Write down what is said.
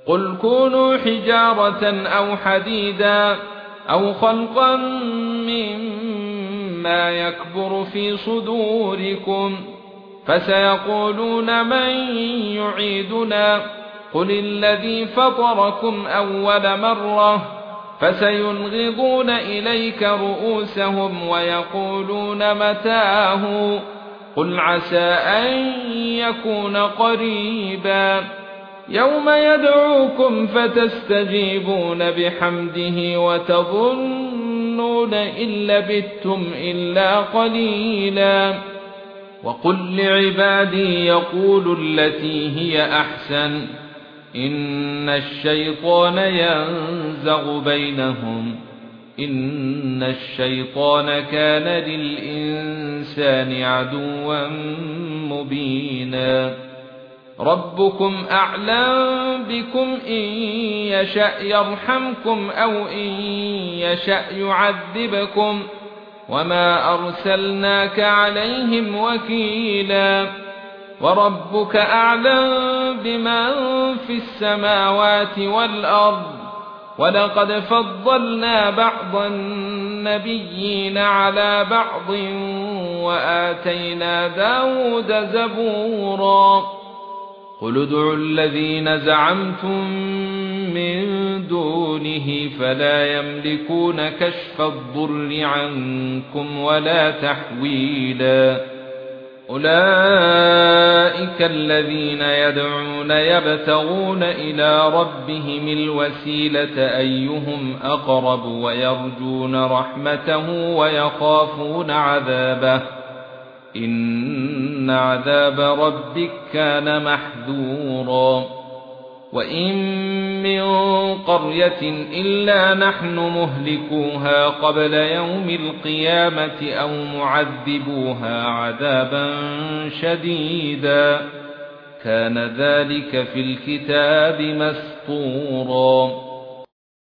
قل كونوا حجارة أو حديدا أو خلقا مما يكبر في صدوركم فسيقولون من يعيدنا قل الذي فطركم أول مرة فسينغضون إليك رؤوسهم ويقولون متاه قل عسى أن يكون قريبا يوم يدعوكم فتستجيبون بحمده وتظنون إن لبثتم إلا قليلا وقل لعبادي يقولوا التي هي أحسن إن الشيطان ينزغ بينهم إن الشيطان كان للإنسان عدوا مبينا ربكم أعلم بكم إن يشأ يرحمكم أو إن يشأ يعذبكم وما أرسلناك عليهم وكيلا وربك أعلم بمن في السماوات والأرض ولقد فضلنا بعض النبيين على بعض وآتينا داود زبورا قل ادعوا الذين زعمتم من دونه فلا يملكون كشف الضر عنكم ولا تحويلا أولئك الذين يدعون يبتغون إلى ربهم الوسيلة أيهم أقرب ويرجون رحمته ويخافون عذابه إن عذاب ربك كان محذورا وإن من قرية إلا نحن مهلكوها قبل يوم القيامة أو معذبوها عذابا شديدا كان ذلك في الكتاب مسطورا